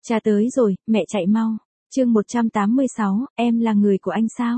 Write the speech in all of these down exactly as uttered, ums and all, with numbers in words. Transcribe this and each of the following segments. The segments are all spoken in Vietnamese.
Cha tới rồi, mẹ chạy mau. Chương một trăm tám mươi sáu, em là người của anh sao?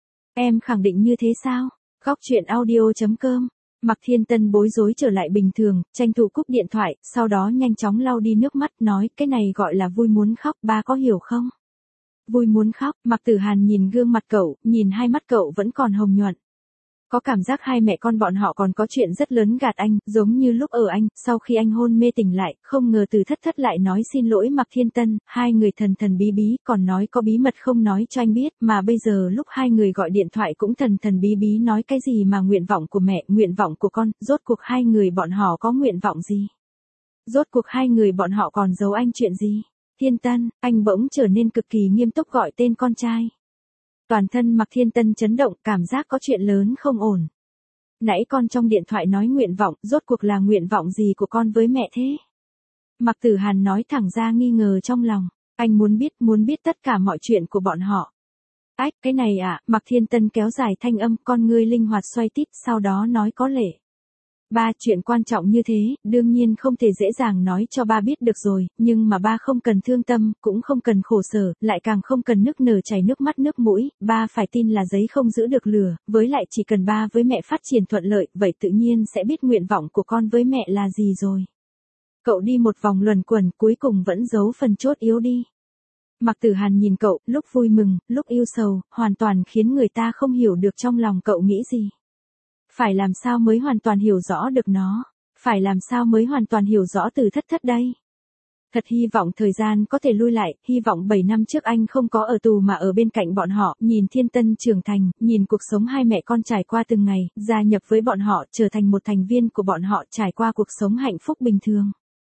Em khẳng định như thế sao? Góc truyện audio chấm com. Mạc Thiên Tân bối rối trở lại bình thường, tranh thủ cúp điện thoại, sau đó nhanh chóng lau đi nước mắt, nói, cái này gọi là vui muốn khóc, ba có hiểu không? Vui muốn khóc, Mạc Tử Hàn nhìn gương mặt cậu, nhìn hai mắt cậu vẫn còn hồng nhuận. Có cảm giác hai mẹ con bọn họ còn có chuyện rất lớn gạt anh, giống như lúc ở anh, sau khi anh hôn mê tỉnh lại, không ngờ từ thất thất lại nói xin lỗi Mạc Thiên Tân, hai người thần thần bí bí, còn nói có bí mật không nói cho anh biết, mà bây giờ lúc hai người gọi điện thoại cũng thần thần bí bí nói cái gì mà nguyện vọng của mẹ, nguyện vọng của con, rốt cuộc hai người bọn họ có nguyện vọng gì? Rốt cuộc hai người bọn họ còn giấu anh chuyện gì? Thiên Tân, anh bỗng trở nên cực kỳ nghiêm túc gọi tên con trai. Toàn thân Mạc Thiên Tân chấn động, cảm giác có chuyện lớn không ổn. Nãy con trong điện thoại nói nguyện vọng, rốt cuộc là nguyện vọng gì của con với mẹ thế? Mạc Tử Hàn nói thẳng ra nghi ngờ trong lòng, anh muốn biết, muốn biết tất cả mọi chuyện của bọn họ. Ách, cái này à, Mạc Thiên Tân kéo dài thanh âm, con ngươi linh hoạt xoay tít, sau đó nói có lệ. Ba, chuyện quan trọng như thế, đương nhiên không thể dễ dàng nói cho ba biết được rồi, nhưng mà ba không cần thương tâm, cũng không cần khổ sở, lại càng không cần nức nở chảy nước mắt nước mũi, ba phải tin là giấy không giữ được lửa, với lại chỉ cần ba với mẹ phát triển thuận lợi, vậy tự nhiên sẽ biết nguyện vọng của con với mẹ là gì rồi. Cậu đi một vòng luẩn quẩn, cuối cùng vẫn giấu phần chốt yếu đi. Mạc Tử Hàn nhìn cậu, lúc vui mừng, lúc yêu sầu, hoàn toàn khiến người ta không hiểu được trong lòng cậu nghĩ gì. Phải làm sao mới hoàn toàn hiểu rõ được nó? Phải làm sao mới hoàn toàn hiểu rõ từ thất thất đây? Thật hy vọng thời gian có thể lui lại, hy vọng bảy năm trước anh không có ở tù mà ở bên cạnh bọn họ, nhìn Thiên Tân trưởng thành, nhìn cuộc sống hai mẹ con trải qua từng ngày, gia nhập với bọn họ, trở thành một thành viên của bọn họ, trải qua cuộc sống hạnh phúc bình thường.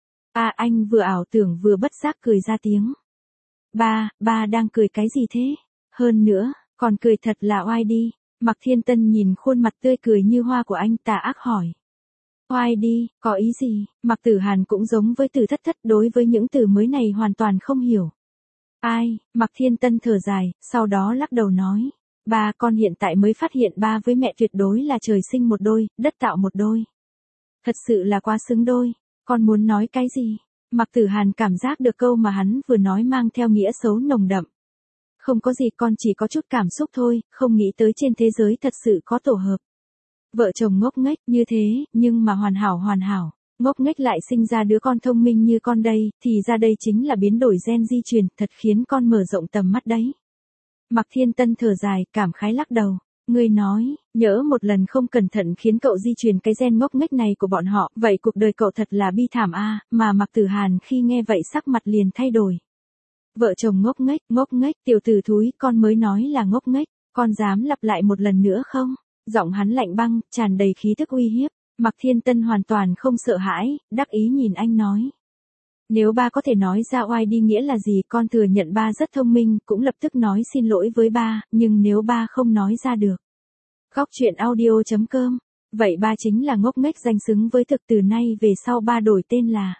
À, anh vừa ảo tưởng vừa bất giác cười ra tiếng. Ba, ba đang cười cái gì thế? Hơn nữa, còn cười thật là oai đi. Mạc Thiên Tân nhìn khuôn mặt tươi cười như hoa của anh, tà ác hỏi. Oai đi, có ý gì? Mạc Tử Hàn cũng giống với từ thất thất, đối với những từ mới này hoàn toàn không hiểu. Ai? Mạc Thiên Tân thở dài, sau đó lắc đầu nói. Ba, con hiện tại mới phát hiện ba với mẹ tuyệt đối là trời sinh một đôi, đất tạo một đôi. Thật sự là quá xứng đôi. Con muốn nói cái gì? Mạc Tử Hàn cảm giác được câu mà hắn vừa nói mang theo nghĩa xấu nồng đậm. Không có gì, con chỉ có chút cảm xúc thôi, không nghĩ tới trên thế giới thật sự có tổ hợp. Vợ chồng ngốc nghếch như thế, nhưng mà hoàn hảo hoàn hảo, ngốc nghếch lại sinh ra đứa con thông minh như con đây, thì ra đây chính là biến đổi gen di truyền, thật khiến con mở rộng tầm mắt đấy. Mạc Thiên Tân thở dài, cảm khái lắc đầu. Ngươi nói, nhỡ một lần không cẩn thận khiến cậu di truyền cái gen ngốc nghếch này của bọn họ, vậy cuộc đời cậu thật là bi thảm a. Mà Mạc Tử Hàn khi nghe vậy sắc mặt liền thay đổi. Vợ chồng ngốc nghếch, ngốc nghếch, tiểu tử thúi, con mới nói là ngốc nghếch, con dám lặp lại một lần nữa không? Giọng hắn lạnh băng, tràn đầy khí tức uy hiếp. Mạc Thiên Tân hoàn toàn không sợ hãi, đắc ý nhìn anh nói. Nếu ba có thể nói ra oai đi nghĩa là gì, con thừa nhận ba rất thông minh, cũng lập tức nói xin lỗi với ba, nhưng nếu ba không nói ra được. Góc truyện audio chấm com. Vậy ba chính là ngốc nghếch danh xứng với thực, từ nay về sau ba đổi tên là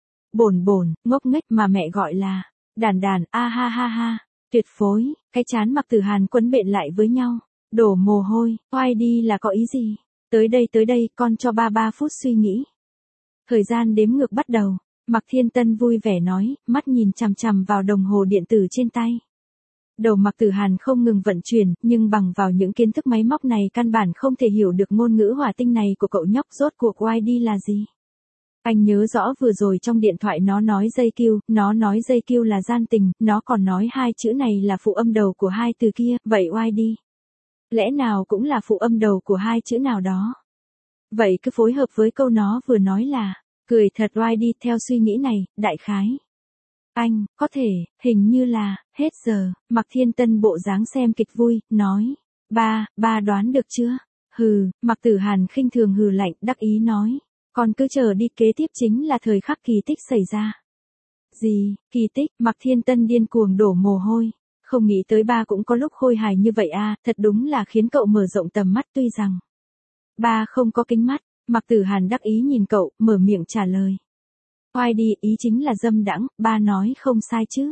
Bổn Bổn, ngốc nghếch mà mẹ gọi là Đàn Đàn, a ha ha ha, tuyệt phối. Cái chán Mạc Tử Hàn quấn bện lại với nhau, đổ mồ hôi. Oai đi là có ý gì? Tới đây tới đây, con cho ba ba phút suy nghĩ. Thời gian đếm ngược bắt đầu. Mạc Thiên Tân vui vẻ nói, mắt nhìn chằm chằm vào đồng hồ điện tử trên tay. Đầu Mạc Tử Hàn không ngừng vận chuyển, nhưng bằng vào những kiến thức máy móc này căn bản không thể hiểu được ngôn ngữ hỏa tinh này của cậu nhóc, rốt cuộc oai đi là gì. Anh nhớ rõ vừa rồi trong điện thoại nó nói dây kiêu, nó nói dây kiêu là gian tình, nó còn nói hai chữ này là phụ âm đầu của hai từ kia, vậy oai đi. Lẽ nào cũng là phụ âm đầu của hai chữ nào đó. Vậy cứ phối hợp với câu nó vừa nói là, cười thật oai đi, theo suy nghĩ này, đại khái. Anh, có thể, hình như là, hết giờ, Mạc Thiên Tân bộ dáng xem kịch vui, nói. Ba, ba đoán được chưa? Hừ, Mạc Tử Hàn khinh thường hừ lạnh, đắc ý nói. Con cứ chờ đi, kế tiếp chính là thời khắc kỳ tích xảy ra. Gì, kỳ tích? Mạc Thiên Tân điên cuồng đổ mồ hôi. Không nghĩ tới ba cũng có lúc khôi hài như vậy à, thật đúng là khiến cậu mở rộng tầm mắt, tuy rằng ba không có kính mắt. Mạc Tử Hàn đắc ý nhìn cậu, mở miệng trả lời. Oai đi, ý chính là dâm đãng, ba nói không sai chứ.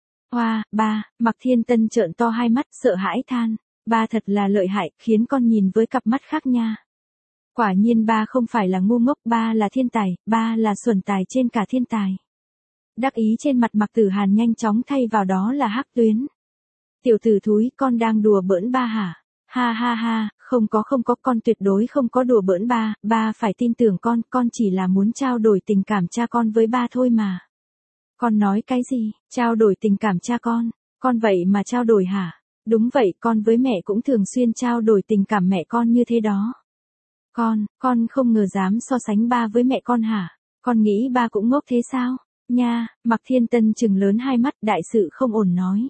Oa, ba, Mạc Thiên Tân trợn to hai mắt, sợ hãi than. Ba thật là lợi hại, khiến con nhìn với cặp mắt khác nha. Quả nhiên ba không phải là ngu ngốc, ba là thiên tài, ba là xuẩn tài trên cả thiên tài. Đắc ý trên mặt Mạc Tử Hàn nhanh chóng thay vào đó là hắc tuyến. Tiểu tử thúi, con đang đùa bỡn ba hả? Ha ha ha, không có không có, con tuyệt đối không có đùa bỡn ba, ba phải tin tưởng con, con chỉ là muốn trao đổi tình cảm cha con với ba thôi mà. Con nói cái gì, trao đổi tình cảm cha con, con vậy mà trao đổi hả? Đúng vậy, con với mẹ cũng thường xuyên trao đổi tình cảm mẹ con như thế đó. Con, con không ngờ dám so sánh ba với mẹ con hả? Con nghĩ ba cũng ngốc thế sao? Nha, Mạc Thiên Tân trừng lớn hai mắt, đại sự không ổn nói.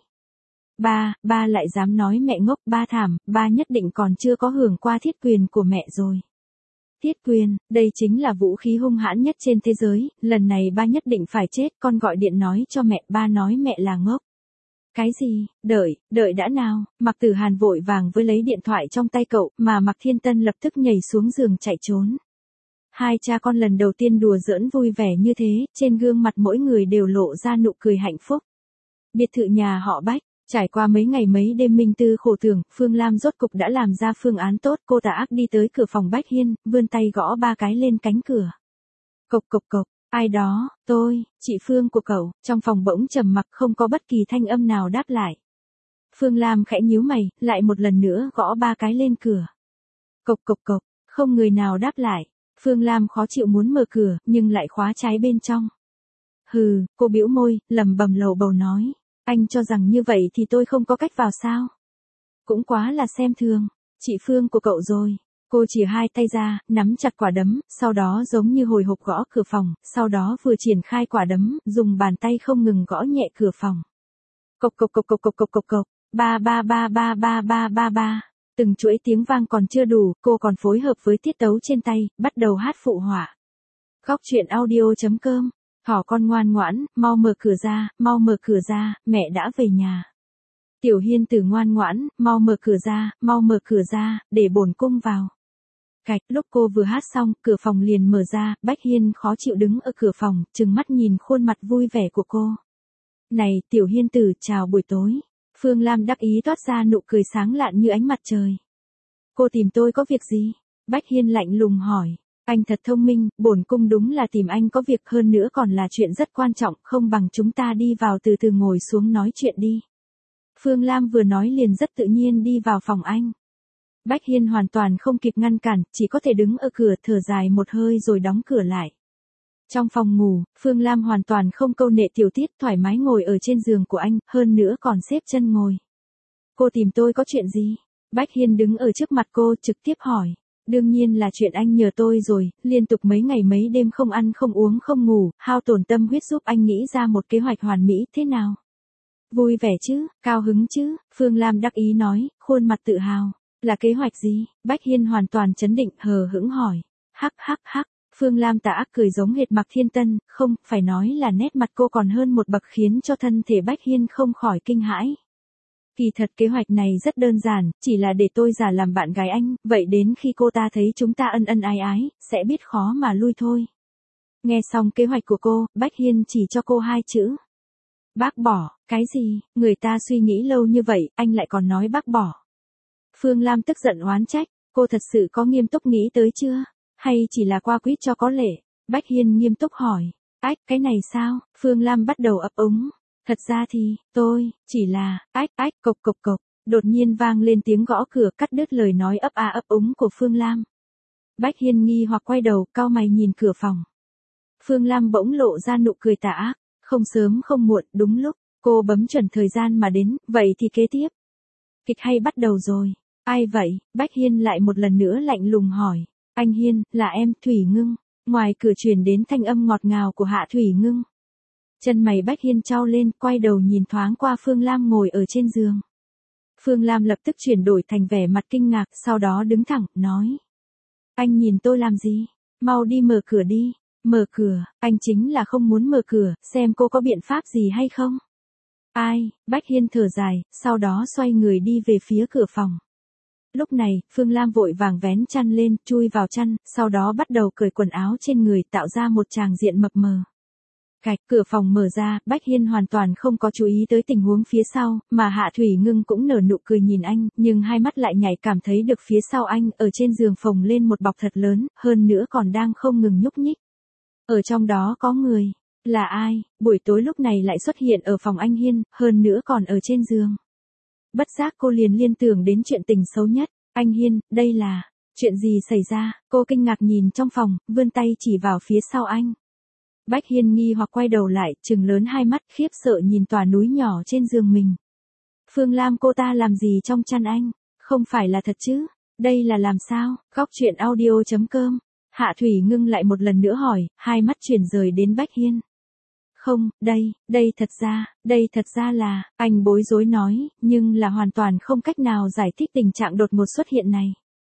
Ba, ba lại dám nói mẹ ngốc, ba thảm, ba nhất định còn chưa có hưởng qua thiết quyền của mẹ rồi. Thiết quyền, đây chính là vũ khí hung hãn nhất trên thế giới, lần này ba nhất định phải chết, con gọi điện nói cho mẹ, ba nói mẹ là ngốc. Cái gì, đợi, đợi đã nào, Mạc Tử Hàn vội vàng với lấy điện thoại trong tay cậu, mà Mạc Thiên Tân lập tức nhảy xuống giường chạy trốn. Hai cha con lần đầu tiên đùa giỡn vui vẻ như thế, trên gương mặt mỗi người đều lộ ra nụ cười hạnh phúc. Biệt thự nhà họ Bách, trải qua mấy ngày mấy đêm minh tư khổ tưởng, Phương Lam rốt cục đã làm ra phương án tốt, cô tà ác đi tới cửa phòng Bách Hiên, vươn tay gõ ba cái lên cánh cửa. Cộc cộc cộc, ai đó, tôi, chị Phương của cậu, trong phòng bỗng trầm mặc không có bất kỳ thanh âm nào đáp lại. Phương Lam khẽ nhíu mày, lại một lần nữa gõ ba cái lên cửa. Cộc cộc cộc, không người nào đáp lại. Phương Lam khó chịu muốn mở cửa, nhưng lại khóa trái bên trong. Hừ, cô bĩu môi, lẩm bẩm lầu bầu nói. Anh cho rằng như vậy thì tôi không có cách vào sao? Cũng quá là xem thường. Chị Phương của cậu rồi. Cô chìa hai tay ra, nắm chặt quả đấm, sau đó giống như hồi hộp gõ cửa phòng, sau đó vừa triển khai quả đấm, dùng bàn tay không ngừng gõ nhẹ cửa phòng. Cộc cộc cộc cộc cộc cộc cộc cộc, ba ba ba ba ba ba ba ba. Từng chuỗi tiếng vang còn chưa đủ, cô còn phối hợp với tiết tấu trên tay, bắt đầu hát phụ họa. Góc truyện audio chấm com. Thỏ con ngoan ngoãn, mau mở cửa ra, mau mở cửa ra, mẹ đã về nhà. Tiểu Hiên Tử ngoan ngoãn, mau mở cửa ra, mau mở cửa ra, để bổn cung vào. Cạch, lúc cô vừa hát xong, cửa phòng liền mở ra, Bách Hiên khó chịu đứng ở cửa phòng, trừng mắt nhìn khuôn mặt vui vẻ của cô. Này, Tiểu Hiên Tử, chào buổi tối. Phương Lam đắc ý toát ra nụ cười sáng lạn như ánh mặt trời. Cô tìm tôi có việc gì? Bách Hiên lạnh lùng hỏi. Anh thật thông minh, bổn cung đúng là tìm anh có việc, hơn nữa còn là chuyện rất quan trọng, không bằng chúng ta đi vào từ từ ngồi xuống nói chuyện đi. Phương Lam vừa nói liền rất tự nhiên đi vào phòng anh. Bách Hiên hoàn toàn không kịp ngăn cản, chỉ có thể đứng ở cửa thở dài một hơi rồi đóng cửa lại. Trong phòng ngủ, Phương Lam hoàn toàn không câu nệ tiểu tiết, thoải mái ngồi ở trên giường của anh, hơn nữa còn xếp chân ngồi. Cô tìm tôi có chuyện gì? Bách Hiên đứng ở trước mặt cô trực tiếp hỏi. Đương nhiên là chuyện anh nhờ tôi rồi, liên tục mấy ngày mấy đêm không ăn không uống không ngủ, hao tổn tâm huyết giúp anh nghĩ ra một kế hoạch hoàn mỹ, thế nào? Vui vẻ chứ, cao hứng chứ, Phương Lam đắc ý nói, khuôn mặt tự hào. Là kế hoạch gì? Bách Hiên hoàn toàn chấn định, hờ hững hỏi. Hắc hắc hắc, Phương Lam tà ác cười giống hệt Mạc Thiên Tân, không, phải nói là nét mặt cô còn hơn một bậc khiến cho thân thể Bách Hiên không khỏi kinh hãi. Kỳ thật kế hoạch này rất đơn giản, chỉ là để tôi giả làm bạn gái anh, vậy đến khi cô ta thấy chúng ta ân ân ái ái, sẽ biết khó mà lui thôi. Nghe xong kế hoạch của cô, Bách Hiên chỉ cho cô hai chữ. Bác bỏ, cái gì, người ta suy nghĩ lâu như vậy, anh lại còn nói bác bỏ. Phương Lam tức giận oán trách, cô thật sự có nghiêm túc nghĩ tới chưa? Hay chỉ là qua quýt cho có lệ? Bách Hiên nghiêm túc hỏi. Ách, cái này sao? Phương Lam bắt đầu ấp úng. Thật ra thì, tôi, chỉ là, ách, ách, cộc cộc cộc. Đột nhiên vang lên tiếng gõ cửa cắt đứt lời nói ấp a ấp úng của Phương Lam. Bách Hiên nghi hoặc quay đầu, cau mày nhìn cửa phòng. Phương Lam bỗng lộ ra nụ cười tà ác. Không sớm không muộn, đúng lúc, cô bấm chuẩn thời gian mà đến, vậy thì kế tiếp. Kịch hay bắt đầu rồi. Ai vậy? Bách Hiên lại một lần nữa lạnh lùng hỏi. Anh Hiên, là em, Thủy Ngưng. Ngoài cửa truyền đến thanh âm ngọt ngào của Hạ Thủy Ngưng. Chân mày Bách Hiên trao lên, quay đầu nhìn thoáng qua Phương Lam ngồi ở trên giường. Phương Lam lập tức chuyển đổi thành vẻ mặt kinh ngạc, sau đó đứng thẳng, nói. Anh nhìn tôi làm gì? Mau đi mở cửa đi. Mở cửa, anh chính là không muốn mở cửa, xem cô có biện pháp gì hay không? Ai? Bách Hiên thở dài, sau đó xoay người đi về phía cửa phòng. Lúc này, Phương Lam vội vàng vén chăn lên, chui vào chăn, sau đó bắt đầu cởi quần áo trên người, tạo ra một tràng diện mập mờ. Cạch, cửa phòng mở ra, Bách Hiên hoàn toàn không có chú ý tới tình huống phía sau, mà Hạ Thủy Ngưng cũng nở nụ cười nhìn anh, nhưng hai mắt lại nhảy cảm thấy được phía sau anh, ở trên giường phồng lên một bọc thật lớn, hơn nữa còn đang không ngừng nhúc nhích. Ở trong đó có người. Là ai, buổi tối lúc này lại xuất hiện ở phòng anh Hiên, hơn nữa còn ở trên giường. Bất giác cô liền liên tưởng đến chuyện tình xấu nhất. Anh Hiên, đây là, chuyện gì xảy ra? Cô kinh ngạc nhìn trong phòng, vươn tay chỉ vào phía sau anh. Bách Hiên nghi hoặc quay đầu lại, trừng lớn hai mắt khiếp sợ nhìn tòa núi nhỏ trên giường mình. Phương Lam cô ta làm gì trong chăn anh? Không phải là thật chứ? Đây là làm sao? Góc truyện audio chấm com. Hạ Thủy ngưng lại một lần nữa hỏi, hai mắt chuyển rời đến Bách Hiên. Không, đây, đây thật ra, đây thật ra là, anh bối rối nói, nhưng là hoàn toàn không cách nào giải thích tình trạng đột ngột xuất hiện này.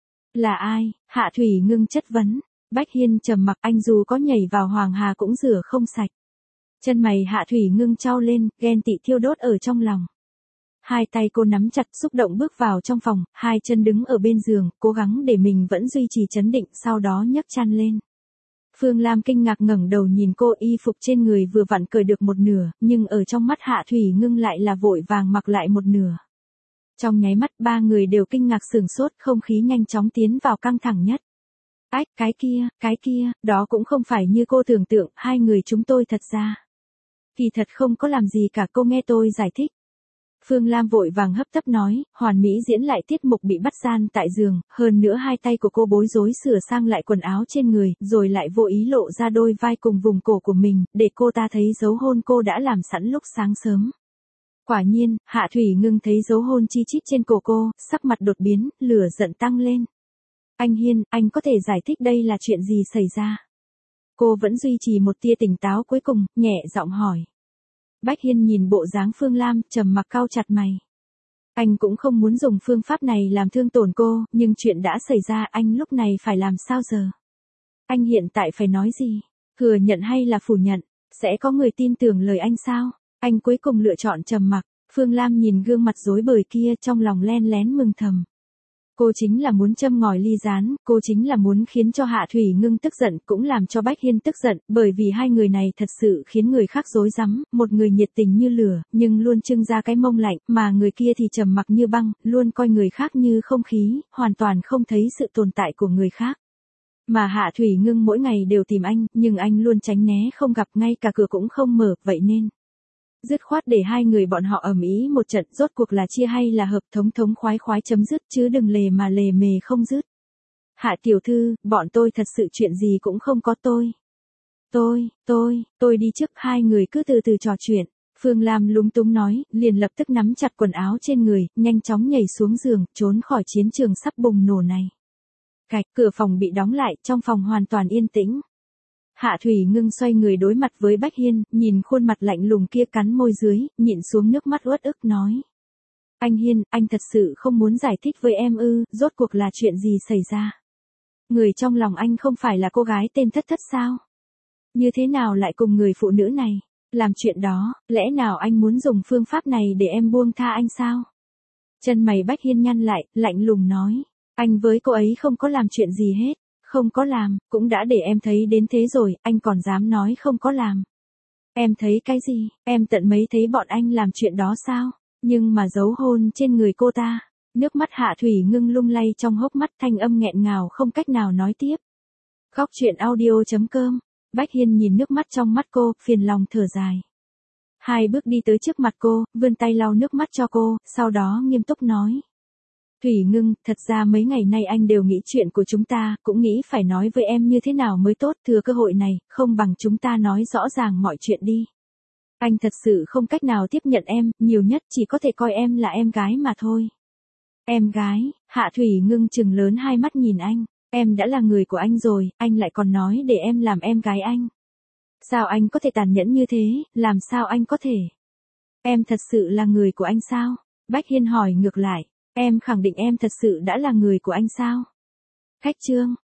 Là ai? Hạ Thủy ngưng chất vấn. Bách Hiên trầm mặc, anh dù có nhảy vào Hoàng Hà cũng rửa không sạch. Chân mày Hạ Thủy ngưng chau lên, ghen tị thiêu đốt ở trong lòng. Hai tay cô nắm chặt xúc động bước vào trong phòng, hai chân đứng ở bên giường, cố gắng để mình vẫn duy trì trấn định, sau đó nhấc chăn lên. Phương Lam kinh ngạc ngẩng đầu nhìn cô, y phục trên người vừa vặn cởi được một nửa, nhưng ở trong mắt Hạ Thủy ngưng lại là vội vàng mặc lại một nửa. Trong nháy mắt ba người đều kinh ngạc sửng sốt, không khí nhanh chóng tiến vào căng thẳng nhất. Ách, cái kia, cái kia, đó cũng không phải như cô tưởng tượng, hai người chúng tôi thật ra. Kỳ thật không có làm gì cả, cô nghe tôi giải thích. Phương Lam vội vàng hấp tấp nói, hoàn mỹ diễn lại tiết mục bị bắt gian tại giường, hơn nữa hai tay của cô bối rối sửa sang lại quần áo trên người, rồi lại vô ý lộ ra đôi vai cùng vùng cổ của mình, để cô ta thấy dấu hôn cô đã làm sẵn lúc sáng sớm. Quả nhiên, Hạ Thủy ngưng thấy dấu hôn chi chít trên cổ cô, sắc mặt đột biến, lửa giận tăng lên. Anh Hiên, anh có thể giải thích đây là chuyện gì xảy ra? Cô vẫn duy trì một tia tỉnh táo cuối cùng, nhẹ giọng hỏi. Bách Hiên nhìn bộ dáng Phương Lam, trầm mặc cau chặt mày. Anh cũng không muốn dùng phương pháp này làm thương tổn cô, nhưng chuyện đã xảy ra, anh lúc này phải làm sao giờ? Anh hiện tại phải nói gì? Thừa nhận hay là phủ nhận? Sẽ có người tin tưởng lời anh sao? Anh cuối cùng lựa chọn trầm mặc. Phương Lam nhìn gương mặt rối bời kia, trong lòng len lén mừng thầm. Cô chính là muốn châm ngòi ly gián, cô chính là muốn khiến cho Hạ Thủy ngưng tức giận, cũng làm cho Bách Hiên tức giận, bởi vì hai người này thật sự khiến người khác rối rắm, một người nhiệt tình như lửa, nhưng luôn trưng ra cái mông lạnh, mà người kia thì trầm mặc như băng, luôn coi người khác như không khí, hoàn toàn không thấy sự tồn tại của người khác. Mà Hạ Thủy ngưng mỗi ngày đều tìm anh, nhưng anh luôn tránh né không gặp, ngay cả cửa cũng không mở, vậy nên dứt khoát để hai người bọn họ ầm ĩ một trận, rốt cuộc là chia hay là hợp, thống thống khoái khoái chấm dứt, chứ đừng lề mà lề mề không dứt. Hạ tiểu thư, bọn tôi thật sự chuyện gì cũng không có tôi. Tôi, tôi, tôi đi trước, hai người cứ từ từ trò chuyện. Phương Lam lúng túng nói, liền lập tức nắm chặt quần áo trên người, nhanh chóng nhảy xuống giường, trốn khỏi chiến trường sắp bùng nổ này. Cạch, cửa phòng bị đóng lại, trong phòng hoàn toàn yên tĩnh. Hạ Thủy ngưng xoay người đối mặt với Bách Hiên, nhìn khuôn mặt lạnh lùng kia, cắn môi dưới, nhịn xuống nước mắt uất ức nói. Anh Hiên, anh thật sự không muốn giải thích với em ư, rốt cuộc là chuyện gì xảy ra? Người trong lòng anh không phải là cô gái tên Thất Thất sao? Như thế nào lại cùng người phụ nữ này làm chuyện đó, lẽ nào anh muốn dùng phương pháp này để em buông tha anh sao? Chân mày Bách Hiên nhăn lại, lạnh lùng nói. Anh với cô ấy không có làm chuyện gì hết. Không có làm, cũng đã để em thấy đến thế rồi, anh còn dám nói không có làm. Em thấy cái gì, em tận mấy thấy bọn anh làm chuyện đó sao? Nhưng mà giấu hôn trên người cô ta. Nước mắt Hạ Thủy ngưng lung lay trong hốc mắt, thanh âm nghẹn ngào không cách nào nói tiếp. Góc truyện audio chấm com. Bách Hiên nhìn nước mắt trong mắt cô, phiền lòng thở dài. Hai bước đi tới trước mặt cô, vươn tay lau nước mắt cho cô, sau đó nghiêm túc nói. Thủy ngưng, thật ra mấy ngày nay anh đều nghĩ chuyện của chúng ta, cũng nghĩ phải nói với em như thế nào mới tốt, thừa cơ hội này, không bằng chúng ta nói rõ ràng mọi chuyện đi. Anh thật sự không cách nào tiếp nhận em, nhiều nhất chỉ có thể coi em là em gái mà thôi. Em gái, Hạ Thủy ngưng trừng lớn hai mắt nhìn anh, em đã là người của anh rồi, anh lại còn nói để em làm em gái anh. Sao anh có thể tàn nhẫn như thế, làm sao anh có thể? Em thật sự là người của anh sao? Bách Hiên hỏi ngược lại. Em khẳng định em thật sự đã là người của anh sao? Khách trương,